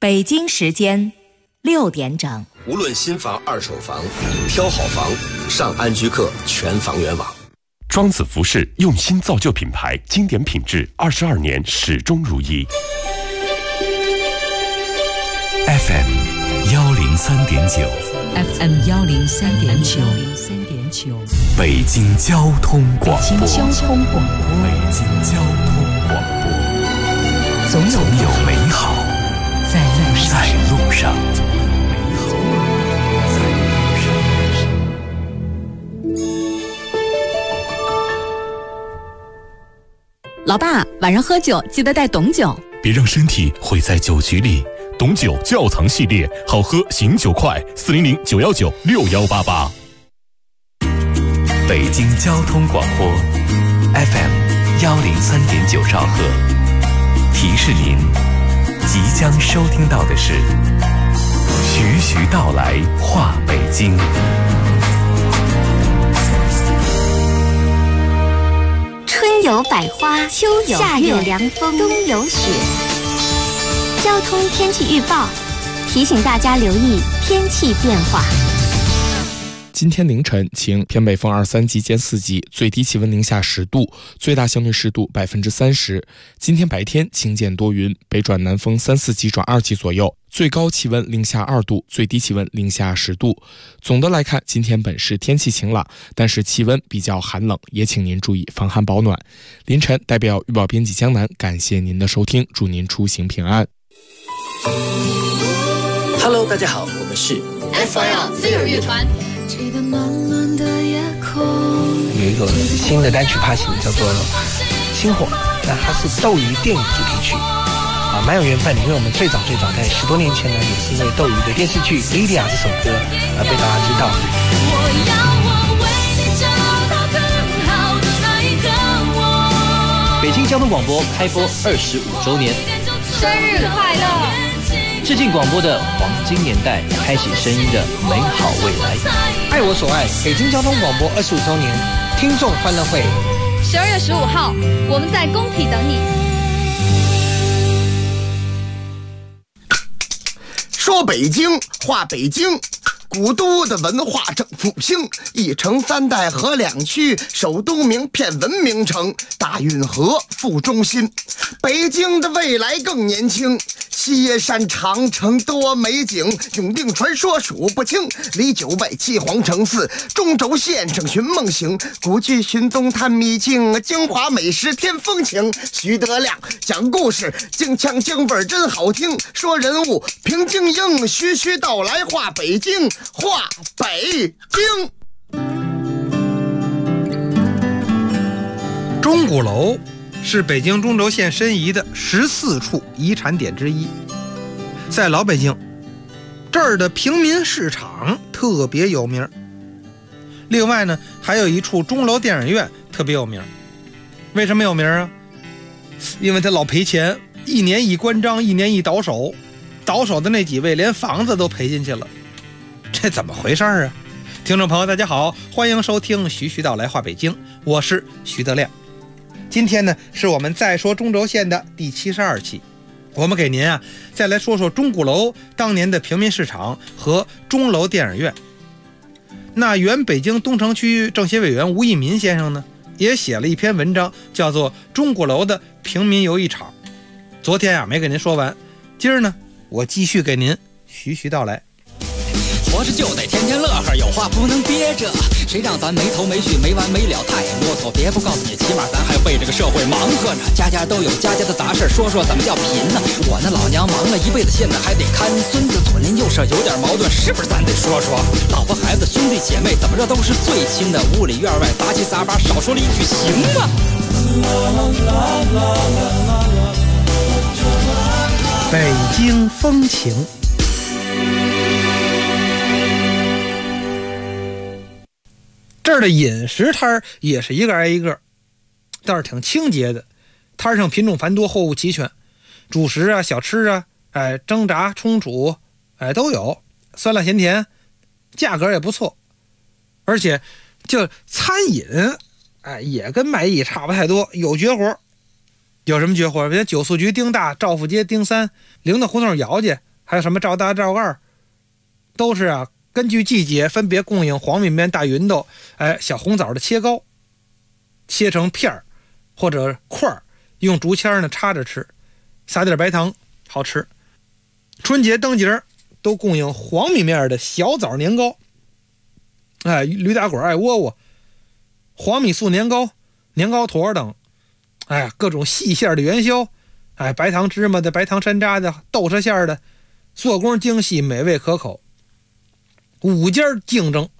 北京时间6点整。 无论新房、二手房，挑好房，上安居客全房源网。 庄子服饰用心造就品牌，经典品质，22年始终如一。 FM 103.9 FM 103.9 北京交通广播。 北京交通广播。 北京交通广播。总有美好在路上。 老爸，晚上喝酒记得带董酒， 别让身体毁在酒局里。董酒窖藏系列，好喝醒酒快，400-919-6188。北京交通广播 FM 103.9兆赫，提示您即将收听到的是徐徐道来话北京。 春有百花，秋有夏有凉风，冬有雪。交通天气预报提醒大家留意天气变化。 今天凌晨晴，偏北风2、3级间4级，最低气温零下10度，最大相对湿度30%。今天白天晴间多云，北转南风3、4级转2级左右，最高气温零下2度，最低气温零下10度。总的来看，今天本市天气晴朗，但是气温比较寒冷，也请您注意防寒保暖。凌晨代表预报编辑江南，感谢您的收听，祝您出行平安。 Hello， 大家好，我们是 SYL 自由乐团。 有一个新的单曲发行，叫做《星火》，那它是斗鱼电影主题曲，蛮有缘分的，因为我们最早在10多年前呢，也是因为斗鱼的电视剧《Lydia》这首歌被大家知道。 北京交通广播开播25周年， 生日快乐！ 致敬广播的黄金年代，开启声音的美好未来。 爱我所爱，北京交通广播25周年听众欢乐会 ，12月15号，我们在工体等你。 说北京，话北京，古都的文化正复兴，一城3代合2区，首都名片文明城，大运河副中心。北京的未来更年轻，西野山长城多美景，永定传说数不清，离9外7皇城4，中轴线上寻梦行，古剧寻踪探秘境，京华美食添风情。徐德亮讲故事，京腔京味真好听，说人物评京英，徐徐道来话北京，话北京。 钟鼓楼是北京中轴线申遗的14处遗产点之一，在老北京这儿的平民市场特别有名。另外呢，还有一处钟楼电影院特别有名。为什么有名啊？因为他老赔钱，1年1关张，1年1倒手，倒手的那几位连房子都赔进去了，这怎么回事啊？听众朋友大家好，欢迎收听徐徐道来话北京，我是徐德亮。今天呢，是我们再说中轴线的第72期，我们给您再来说说钟鼓楼当年的平民市场和钟楼电影院。那原北京东城区政协委员吴益民先生呢，也写了一篇文章，叫做《钟鼓楼的平民游艺场》。昨天没给您说完，今儿呢，我继续给您徐徐道来。 活着就得天天乐呵，有话不能憋着，谁让咱没头没绪没完没了，太啰嗦。别不告诉你，起码咱还为这个社会忙活着，家家都有家家的杂事，说说怎么叫贫呢？我那老娘忙了一辈子，现在还得看孙子，左邻右舍有点矛盾，是不是咱得说说？老婆孩子兄弟姐妹怎么着都是最亲的，屋里院外杂七杂八，少说了一句行吗？ 北京风情。这儿的饮食摊也是一个挨一个，倒是挺清洁的，摊上品种繁多，货物齐全，主食小吃蒸炸冲煮都有，酸辣咸甜，价格也不错。而且就餐饮也跟卖艺差不太多，有绝活。有什么绝活？比如九宿局丁大，赵府街丁三，灵的胡同姚家还有什么赵大、赵二，都是啊根据季节分别供应黄米面、大芸豆、小红枣的切糕，切成片儿或者块儿，用竹签呢插着吃，撒点白糖，好吃。春节灯节都供应黄米面的小枣年糕，驴打滚、窝窝、黄米素年糕、年糕坨等，各种细馅的元宵，白糖芝麻的、白糖山楂的、豆沙馅的，做工精细，美味可口。5家竞争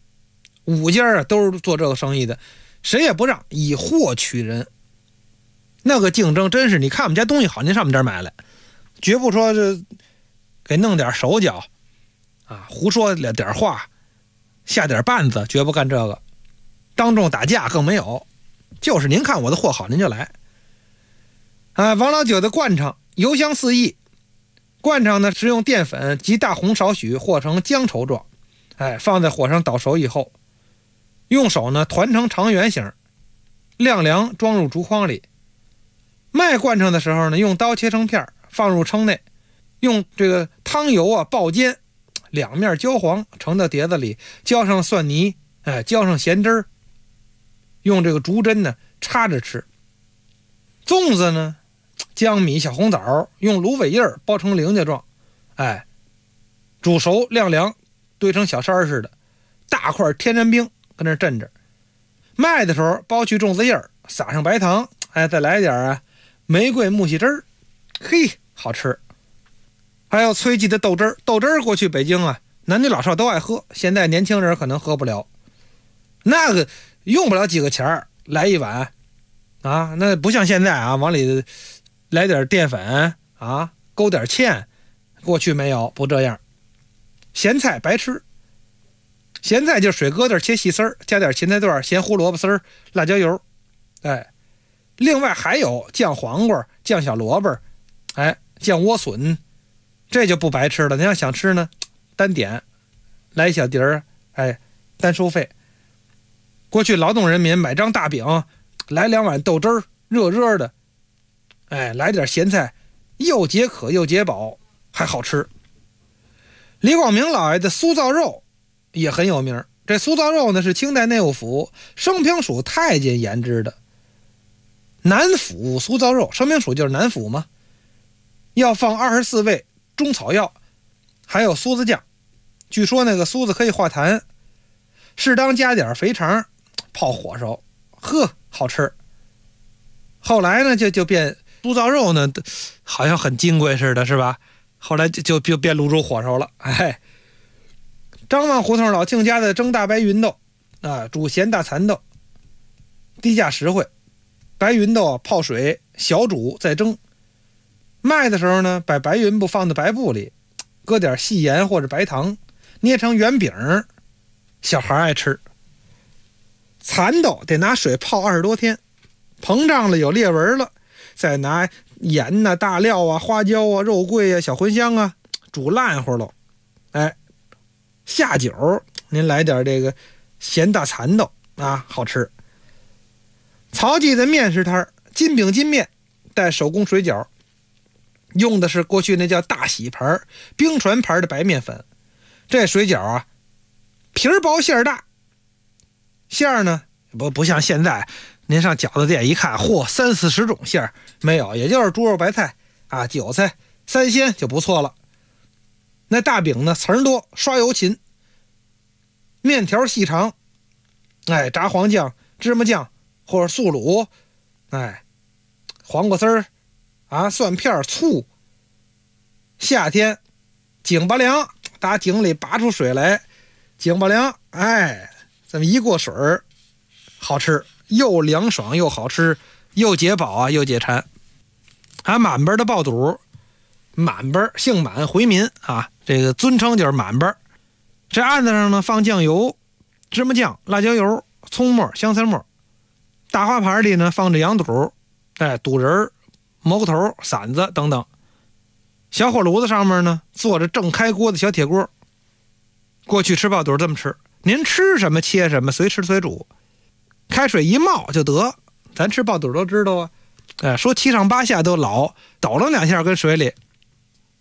，5家都是做这个生意的，谁也不让，以货取人。那个竞争真是，你看我们家东西好，您上我们这儿买来，绝不说这给弄点手脚胡说点话，下点绊子，绝不干这个。当众打架更没有，就是您看我的货好，您就来。王老九的灌肠油香四溢，灌肠呢是用淀粉及大红少许和成浆稠状，放在火上捣熟以后，用手呢团成长圆形，晾凉装入竹筐里。卖灌肠的时候呢，用刀切成片，放入称内，用这个汤油爆煎，2面焦黄，盛到碟子里，浇上蒜泥，浇上咸汁儿，用这个竹针呢插着吃。粽子呢，江米、小红枣用芦苇叶包成菱角状，煮熟晾凉，堆成小山似的，大块天然冰跟那镇着。卖的时候剥去粽子叶，撒上白糖，再来点玫瑰木樨汁儿，嘿，好吃。还有催记的豆汁儿，豆汁儿过去北京男女老少都爱喝，现在年轻人可能喝不了，那个用不了几个钱来一碗那不像现在往里来点淀粉勾点芡，过去没有，不这样。咸菜白吃，咸菜就水疙瘩切细丝儿，加点芹菜段、咸胡萝卜丝儿、辣椒油，另外还有酱黄瓜、酱小萝卜，酱莴笋，这就不白吃了。您要想吃呢，单点来一小碟儿，单收费。过去劳动人民买张大饼，来2碗豆汁儿，热热的，来点咸菜，又解渴又解饱，还好吃。李广明老爷的酥造肉也很有名，这酥造肉呢是清代内务府升平署太监研制的。南府酥造肉，升平署就是南府嘛，要放24味中草药，还有酥子酱，据说那个酥子可以化痰，适当加点肥肠泡火烧，好吃。后来呢就变酥造肉呢，好像很金贵似的，是吧？后来就变卤煮火烧了。张望胡同老庆家的蒸大白芸豆煮咸大蚕豆，低价实惠。白芸豆泡水小煮再蒸，卖的时候呢，把白云布放在白布里，搁点细盐或者白糖，捏成圆饼，小孩爱吃。蚕豆得拿水泡20多天，膨胀了有裂纹了，再拿盐大料花椒肉桂小茴香煮烂乎了，下酒您来点这个咸大蚕豆好吃。曹记的面食摊，金饼金面带手工水饺，用的是过去那叫大喜牌冰船牌的白面粉。这水饺皮儿薄馅儿大，馅儿呢不像现在您上饺子店一看30-40种馅儿，没有，也就是猪肉白菜韭菜3鲜就不错了。那大饼呢层多，刷油勤，面条细长，炸黄酱、芝麻酱或者素卤，黄瓜丝儿蒜片、醋。夏天井巴凉，打井里拔出水来，井巴凉，这么一过水儿，好吃，又凉爽又好吃，又解饱又解馋。还满本的爆肚，满本姓满回民这个尊称就是满本。这案子上呢放酱油、芝麻酱、辣椒油、葱末、香菜末。大花盘里呢放着羊肚、肚仁、蘑菇头、馓子等等。小火炉子上面呢坐着正开锅的小铁锅。过去吃爆肚这么吃，您吃什么切什么，随吃随煮，开水一冒就得。咱吃爆肚都知道说7上8下都老，抖了2下跟水里，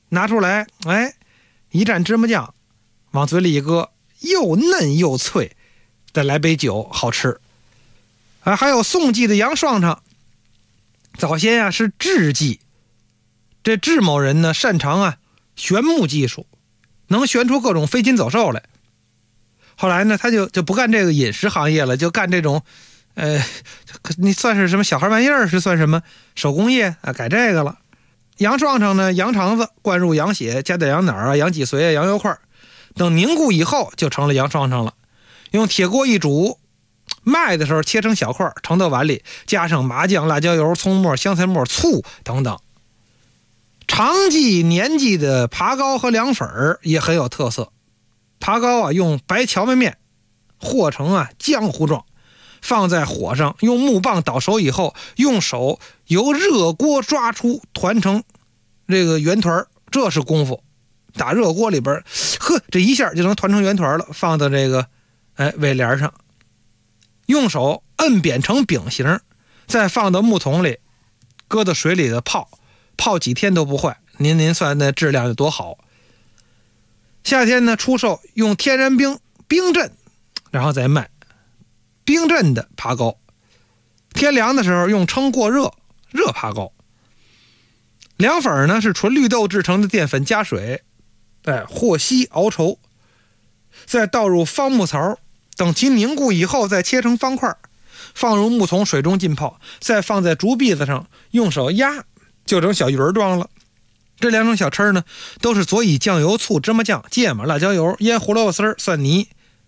拿出来，一蘸芝麻酱，往嘴里一搁，又嫩又脆，再来杯酒，好吃。还有宋记的杨双双，早先是制技，这制某人呢擅长旋木技术，能旋出各种飞禽走兽来。后来呢，他就不干这个饮食行业了，就干这种你算是什么小孩玩意儿，是算什么手工业改这个了。羊双双呢，羊肠子灌入羊血，加点羊脑羊脊髓羊油块，等凝固以后就成了羊双双了。用铁锅一煮，卖的时候切成小块，盛到碗里，加上麻酱、辣椒油、葱末、香菜末、醋等等。长记年记的扒糕和凉粉也很有特色。扒糕用白荞麦面和成浆糊状，放在火上，用木棒捣熟以后，用手由热锅抓出，团成这个圆团，这是功夫。打热锅里边，这一下就能团成圆团了，放到这个尾帘上，用手摁扁成饼形，再放到木桶里，搁到水里的泡几天都不坏。您算那质量有多好。夏天呢，出售用天然冰镇，然后再卖冰镇的扒糕。天凉的时候用称过热扒糕。凉粉呢是纯绿豆制成的淀粉加水，和稀熬稠，再倒入方木槽，等其凝固以后再切成方块，放入木桶水中浸泡，再放在竹篦子上用手压，就成小鱼儿状了。这两种小吃呢，都是佐以酱油、醋、芝麻酱、芥末、辣椒油、腌胡萝卜丝、蒜泥，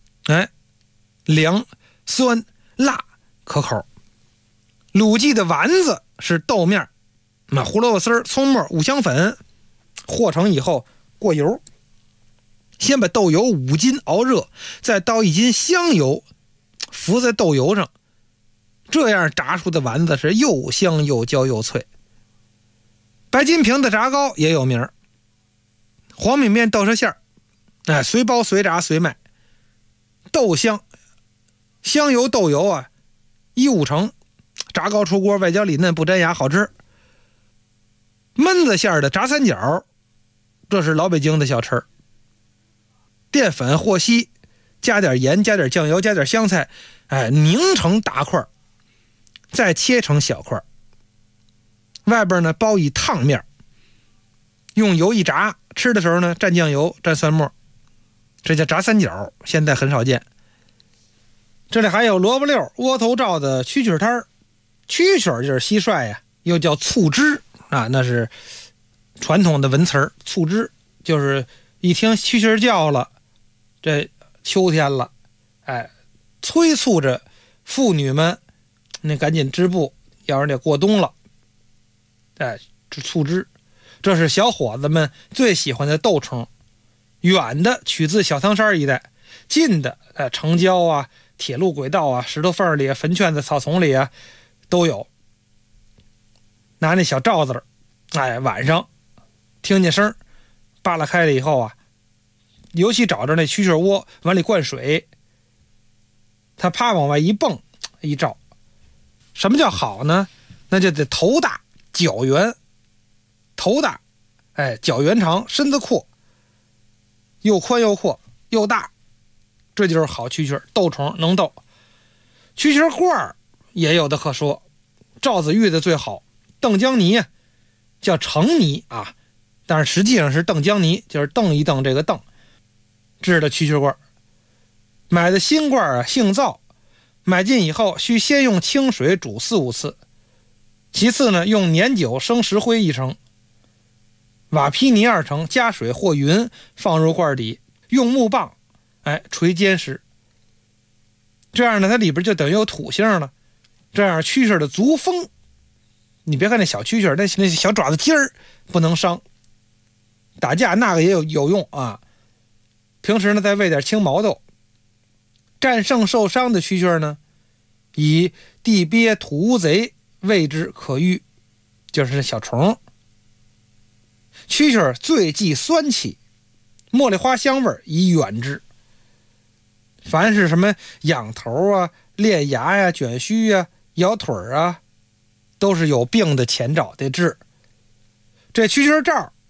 凉、酸、辣，可口。鲁记的丸子是豆面、胡萝卜丝、葱末、五香粉和成以后过油，先把豆油5斤熬热，再倒1斤香油浮在豆油上，这样炸出的丸子是又香又焦又脆。白金平的炸糕也有名，黄米面豆沙馅儿，随包随炸随卖，豆香香油豆油1:5成，炸糕出锅，外焦里嫩不粘牙，好吃。焖子馅儿的炸三角，这是老北京的小吃，淀粉和稀，加点盐，加点酱油，加点香菜，凝成大块，再切成小块，外边呢包以烫面，用油一炸，吃的时候呢蘸酱油蘸蒜末，这叫炸三角，现在很少见。这里还有萝卜溜、窝头罩的蛐蛐摊，蛐蛐就是蟋蟀又叫醋汁那是传统的文词儿。醋汁就是一听蛐蛐叫了，这秋天了，催促着妇女们那赶紧织布，要是得过冬了。这醋汁，这是小伙子们最喜欢的斗虫。远的取自小汤山一带，近的城郊铁路轨道石头缝里坟圈子草丛里都有。拿那小罩子晚上听见声扒拉开了以后尤其找着那蛐蛐窝，往里灌水，他啪往外一蹦一照。什么叫好呢？那就得头大脚圆，头大脚圆长，身子阔，又宽又阔又大，这就是好蛐蛐，斗虫能斗。蛐蛐罐也有的可说，赵子玉的最好，邓江泥叫成泥但是实际上是邓江泥，就是蹬一蹬这个蹬制的蛐蛐罐。买的新罐性燥，买进以后需先用清水煮4-5次，其次呢用粘酒生石灰1成，瓦坯泥2成，加水或匀，放入罐底，用木棒捶坚实，这样呢它里边就等于有土性了，这样蛐蛐的足风，你别看那小蛐蛐那小爪子尖儿不能伤，打架那个也有用平时呢再喂点青毛豆。战胜受伤的蛐蛐呢，以地鳖、土乌贼喂之可愈，就是小虫。蛐蛐最忌酸气，茉莉花香味以远之。凡是什么痒头裂牙卷须咬腿都是有病的前兆，得治。这蛐蛐罩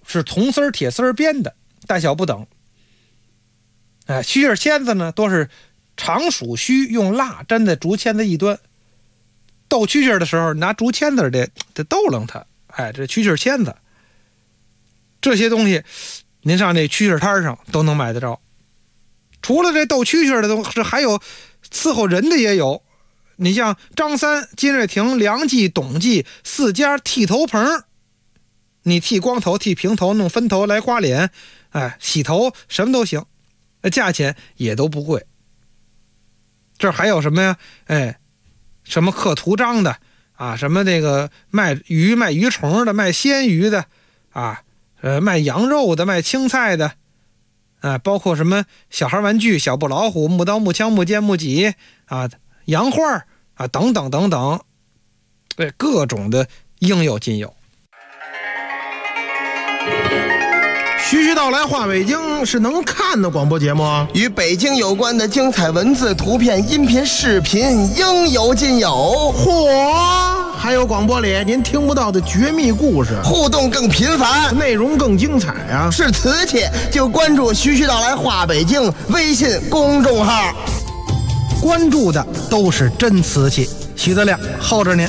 是铜丝铁丝编的，大小不等。须叶签子呢，都是长鼠须用蜡粘在竹签子一端，斗蛐蛐的时候拿竹签子得逗楞它。这蛐蛐签子，这些东西您上这蛐蛐摊上都能买得着。除了这斗蛐蛐的东西，还有伺候人的也有。你像张三、金瑞亭、梁记、董记4家剃头棚，你剃光头、剃平头、弄分头来刮脸，洗头什么都行，价钱也都不贵。这还有什么呀？什么刻图章的啊，什么这个卖鱼、卖鱼虫的，卖鲜鱼的啊，卖羊肉的，卖青菜的。包括什么小孩玩具、小布老虎、木刀、木枪、木剑、木戟啊，洋画啊，等等等等，各种的应有尽有。 徐徐道来话北京是能看的广播节目， 与北京有关的精彩文字、图片、音频、视频应有尽有。 嚯！还有广播里您听不到的绝密故事， 互动更频繁， 内容更精彩啊！ 是瓷器就关注徐徐道来话北京微信公众号， 关注的都是真瓷器。徐德亮候着您。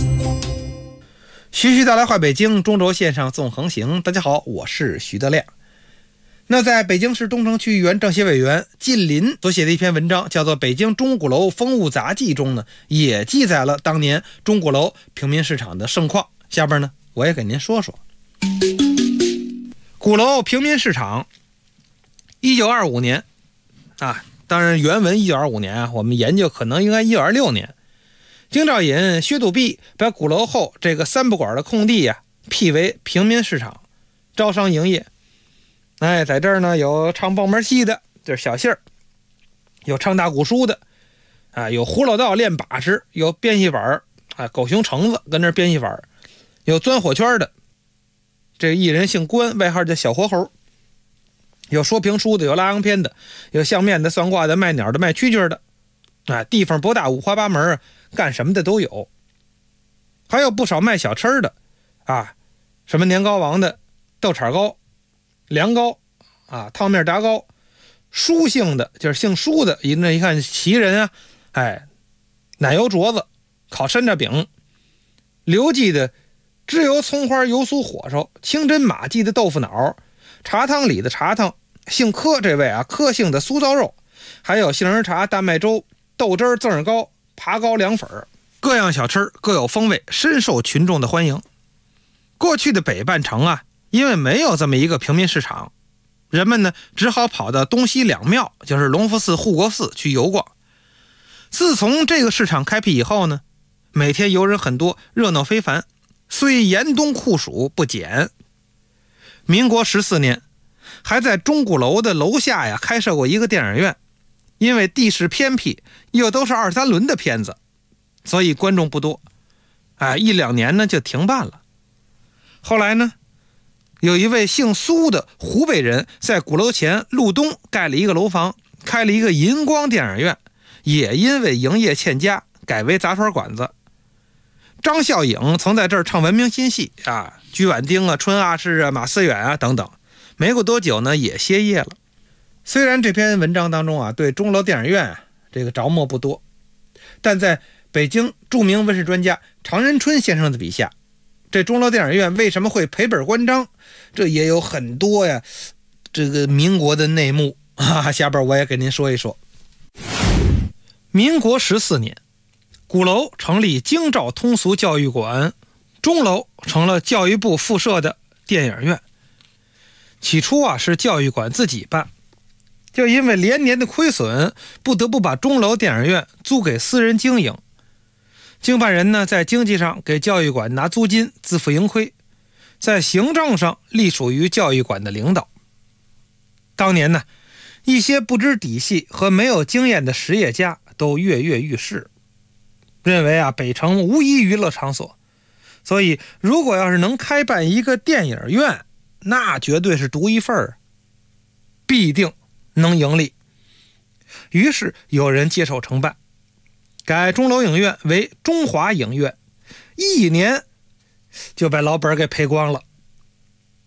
徐徐道来话北京，中轴线上纵横行。大家好，我是徐德亮。那在北京市东城区议员政协委员靳林所写的一篇文章，叫做《北京钟鼓楼风物杂记》中呢，也记载了当年钟鼓楼平民市场的盛况。下边呢，我也给您说说。鼓楼平民市场，1925年啊，当然原文1925年啊，我们研究可能应该1926年。京兆尹薛笃弼把鼓楼后这个3不管的空地啊，辟为平民市场，招商营业。在这儿呢，有唱蹦门戏的，就是小戏儿；有唱大鼓书的，有胡老道练把式，有编戏法狗熊橙子跟那编戏法，有钻火圈的，这个艺人姓关，外号叫小活猴；有说评书的，有拉洋片的，有相面的、算卦的、卖鸟的、卖蛐蛐的，地方博大，五花八门，干什么的都有。还有不少卖小吃的什么年糕王的、豆铲糕、凉糕烫面炸糕，书姓的就是姓舒的，那一看奇人奶油镯子、烤山楂饼，刘记的脂油葱花油酥火烧，清真马记的豆腐脑，茶汤里的茶汤，姓柯这位柯姓的酥糟肉，还有杏仁茶、大麦粥、豆汁赠儿糕、爬糕、凉粉，各样小吃各有风味，深受群众的欢迎。过去的北半城因为没有这么一个平民市场，人们呢只好跑到东西两庙，就是隆福寺、护国寺去游逛。自从这个市场开辟以后呢，每天游人很多，热闹非凡，虽严冬酷暑不减。民国14年，还在钟鼓楼的楼下开设过一个电影院，因为地势偏僻，又都是2、3轮的片子，所以观众不多，1、2年呢就停办了。后来呢，有一位姓苏的湖北人在鼓楼前路东盖了一个楼房，开了一个银光电影院，也因为营业欠佳改为杂耍馆子。张孝颖曾在这儿唱文明新戏居婉丁春阿诗马思远等等，没过多久呢也歇业了。虽然这篇文章当中对钟楼电影院这个着墨不多，但在北京著名文史专家常仁春先生的笔下，这钟楼电影院为什么会赔本关张，这也有很多这个民国的内幕下边我也给您说一说。民国14年，鼓楼成立京兆通俗教育馆，钟楼成了教育部附设的电影院。起初是教育馆自己办，就因为连年的亏损，不得不把钟楼电影院租给私人经营。经办人呢，在经济上给教育馆拿租金，自负盈亏，在行政上隶属于教育馆的领导。当年呢，一些不知底细和没有经验的实业家都跃跃欲试，认为北城无一娱乐场所，所以如果要是能开办一个电影院，那绝对是独一份，必定能盈利。于是有人接手承办，改钟楼影院为中华影院，1年就把老本给赔光了。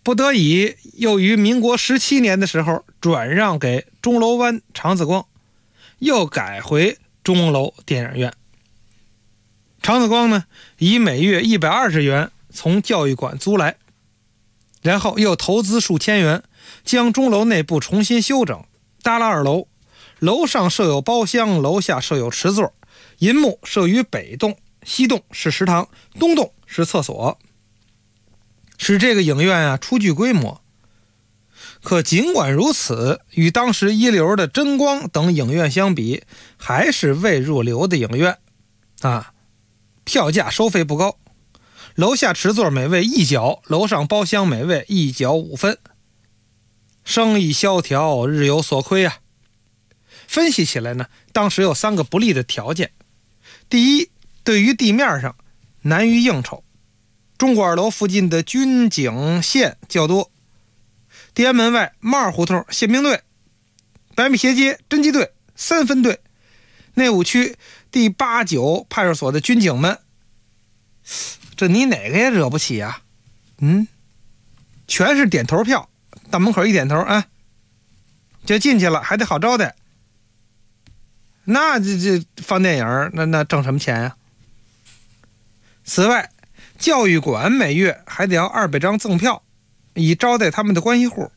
不得已又于民国17年的时候转让给钟楼湾长子光，又改回钟楼电影院。长子光呢，以每月120元从教育馆租来，然后又投资数千元，将钟楼内部重新修整，搭了2楼，楼上设有包厢，楼下设有池座，银幕设于北栋，西栋是食堂，东栋是厕所，使这个影院啊初具规模。可尽管如此，与当时一流的真光等影院相比，还是未入流的影院啊。票价收费不高，楼下池座每位1角，楼上包厢每位1角5分，生意萧条，日有所亏啊。分析起来呢，当时有3个不利的条件。第一，对于地面上难于应酬，钟鼓2楼附近的军警县较多，地安门外帽儿胡同宪兵队、百米斜街侦缉队、3分队，内务区第8、9派出所的军警们，这你哪个也惹不起啊？全是点头票，到门口一点头啊，就进去了，还得好招待。那这放电影，那挣什么钱啊？此外，教育馆每月还得要200张赠票，以招待他们的关系户。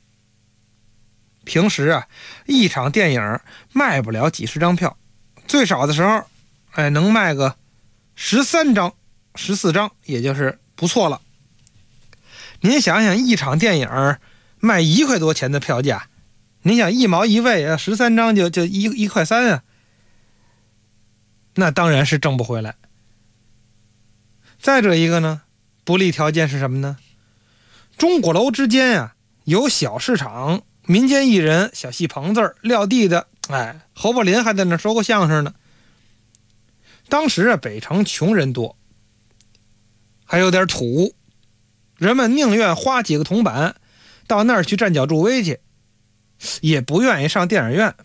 平时啊，一场电影卖不了几十张票，最少的时候，能卖个13张、14张，也就是不错了。您想想，一场电影卖1块多钱的票价，您想1毛1位啊，13张就1块3啊，那当然是挣不回来。再者一个呢，不利条件是什么呢？钟鼓楼之间啊，有小市场、民间艺人、小戏棚子、撂地的，侯宝林还在那说过相声呢。当时啊，北城穷人多，还有点土，人们宁愿花几个铜板到那儿去站脚助威去，也不愿意上电影院。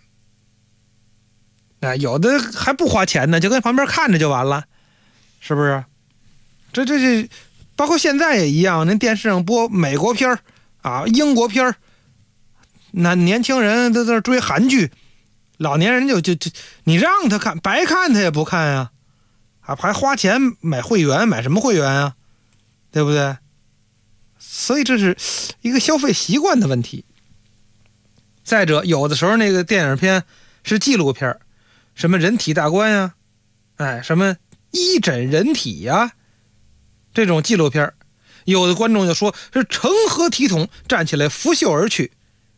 有的还不花钱呢，就跟旁边看着就完了，是不是？这包括现在也一样，您电视上播美国片啊、英国片，那年轻人都在那追韩剧，老年人就你让他看，白看他也不看啊，还花钱买会员，买什么会员啊？对不对？所以这是一个消费习惯的问题。再者，有的时候那个电影片是纪录片，什么人体大观呀，什么一诊人体呀，这种纪录片，有的观众就说是成何体统，站起来拂袖而去。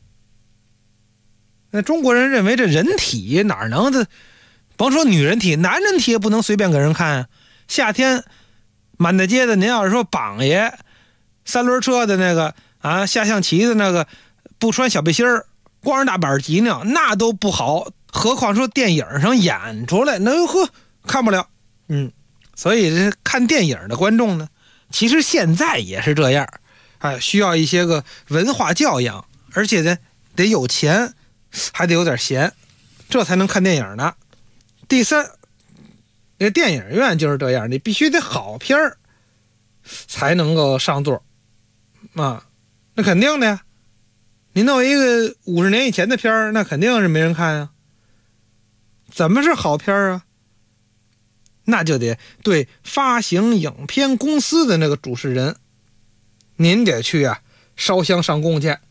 那中国人认为这人体哪能的，甭说女人体，男人体也不能随便给人看啊。夏天满大街的，您要是说榜爷3轮车的那个啊，下象棋的那个，不穿小背心儿，光着大板脊呢，那都不好，何况说电影上演出来，那看不了。所以这看电影的观众呢，其实现在也是这样，需要一些个文化教养，而且呢得有钱，还得有点闲，这才能看电影呢。第三，这电影院就是这样，你必须得好片儿才能够上座啊，那肯定的呀。你弄一个50年以前的片儿，那肯定是没人看呀。怎么是好片儿啊？那就得对发行影片公司的那个主持人，您得去啊烧香上供去。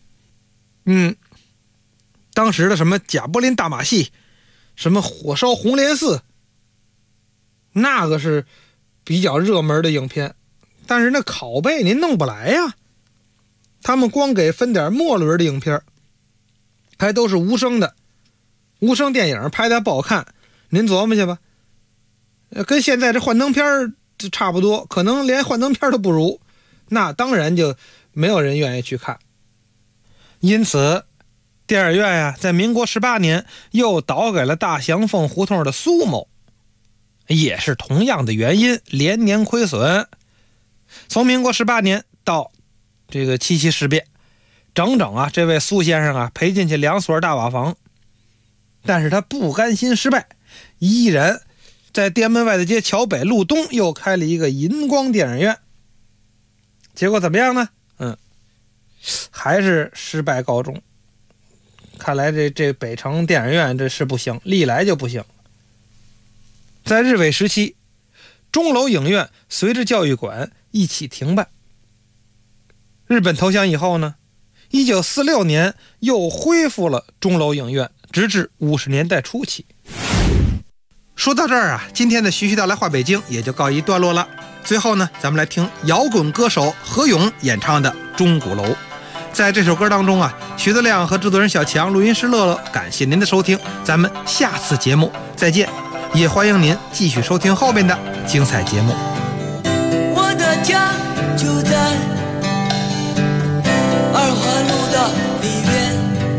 当时的什么贾柏林大马戏，什么火烧红莲寺，那个是比较热门的影片，但是那拷贝您弄不来呀。他们光给分点末轮的影片，还都是无声的，无声电影拍的不好看，您琢磨去吧。跟现在这幻灯片就差不多，可能连幻灯片都不如，那当然就没有人愿意去看。因此电影院呀，在民国18年又倒给了大祥凤胡同的苏某，也是同样的原因，连年亏损。从民国18年到这个七七事变，整整这位苏先生赔进去2所大瓦房，但是他不甘心失败，依然在店门外的街桥北路东又开了一个银光电影院。结果怎么样呢？ 还是失败告终。看来这北城电影院这是不行，历来就不行。在日伪时期，钟楼影院随着教育馆一起停办。日本投降以后呢，1946年又恢复了钟楼影院，直至50年代初期。说到这儿啊，今天的徐徐道来话北京也就告一段落了。最后呢，咱们来听摇滚歌手何勇演唱的《钟鼓楼》。在这首歌当中啊，徐德亮和制作人小强、录音师乐乐，感谢您的收听，咱们下次节目再见。也欢迎您继续收听后面的精彩节目。 我的家就在二环路的里面，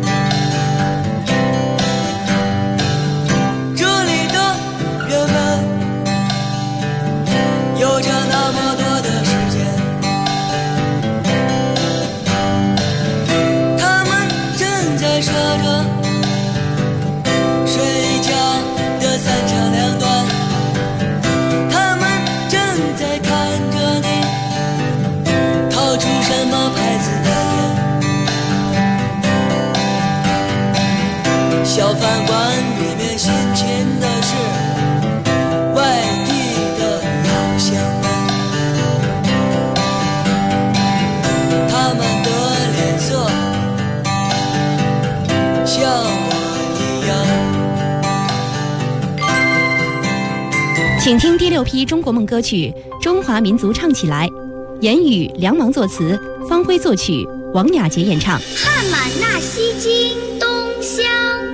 这里的人们有着那么多的时间，他们正在说着睡觉的三长两短，他们正在看着你掏出什么牌子的烟。小饭馆里面辛勤的是外地的老乡们，他们的脸色像我一样。请听第6批中国梦歌曲《中华民族唱起来》，言语梁芒作词，方辉作曲，王雅洁演唱。 汉满纳西京东乡。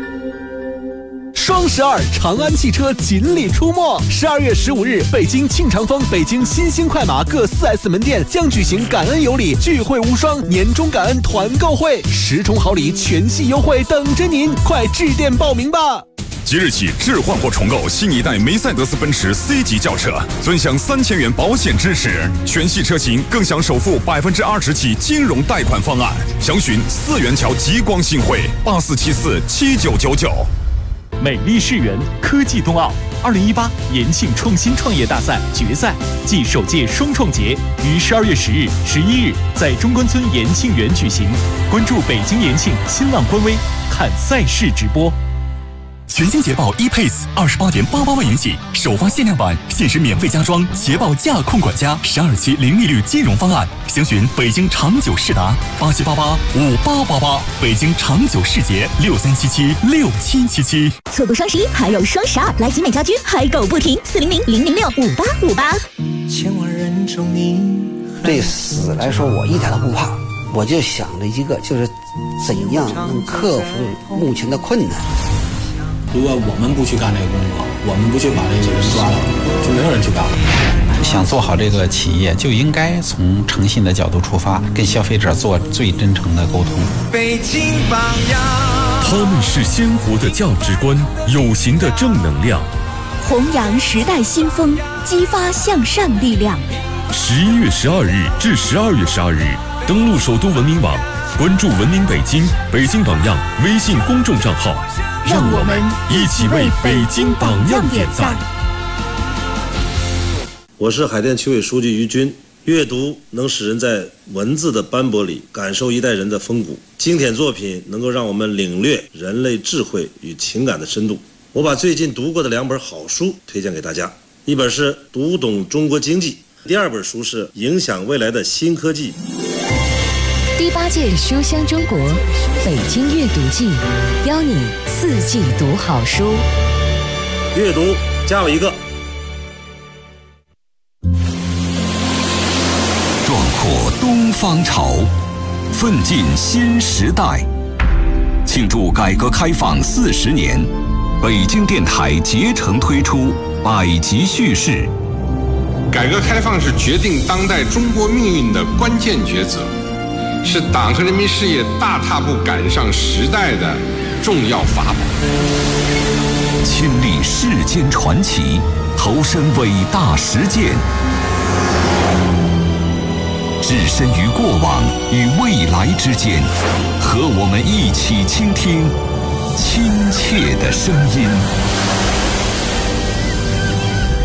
双12长安汽车锦鲤出没。12月15日，北京庆长丰、北京新兴快马各4S 门店将举行感恩有礼聚会无双年终感恩团购会，10重好礼全系优惠等着您，快致电报名吧！ 即日起置换或重购新一代梅赛德斯奔驰 C 级轿车，尊享3000元保险支持，全系车型更享首付20%起金融贷款方案。详询4元桥极光信汇84747999。 美丽世园科技冬奥2018延庆创新创业大赛决赛暨首届双创节于12月10日、11日在中关村延庆园举行。关注北京延庆新浪官微，看赛事直播。 全新捷豹 ePace28.88万元起，首发限量版，限时免费加装捷豹驾控管家12期零利率金融方案。详询北京长久世达87885888，北京长久世捷63776777。 错过双11还有双12，来集美家居嗨购不停，400-006-5858。 千万人中你。对死来说，我一点都不怕，我就想着一个，就是怎样能克服目前的困难。 如果我们不去干这个工作，我们不去把这个人抓到，就没有人去干了。 想做好这个企业，就应该从诚信的角度出发，跟消费者做最真诚的沟通。 北京榜样， 他们是鲜活的价值观，有形的正能量， 弘扬时代新风，激发向善力量。 11月12日至12月12日，登录首都文明网，关注文明北京、北京榜样微信公众账号，让我们一起为北京榜样点赞。 我是海淀区委书记于军。阅读能使人在文字的斑驳里感受一代人的风骨，经典作品能够让我们领略人类智慧与情感的深度。我把最近读过的2本好书推荐给大家，一本是《读懂中国经济》，第2本书是《影响未来的新科技》。 第8届书香中国北京阅读季，邀你4季读好书。 阅读加我一个。 壮阔东方潮，奋进新时代。庆祝改革开放40年，北京电台竭诚推出百集叙事。 改革开放是决定当代中国命运的关键抉择，是党和人民事业大踏步赶上时代的重要法宝。 亲历世间传奇，投身伟大实践，置身于过往与未来之间，和我们一起倾听亲切的声音。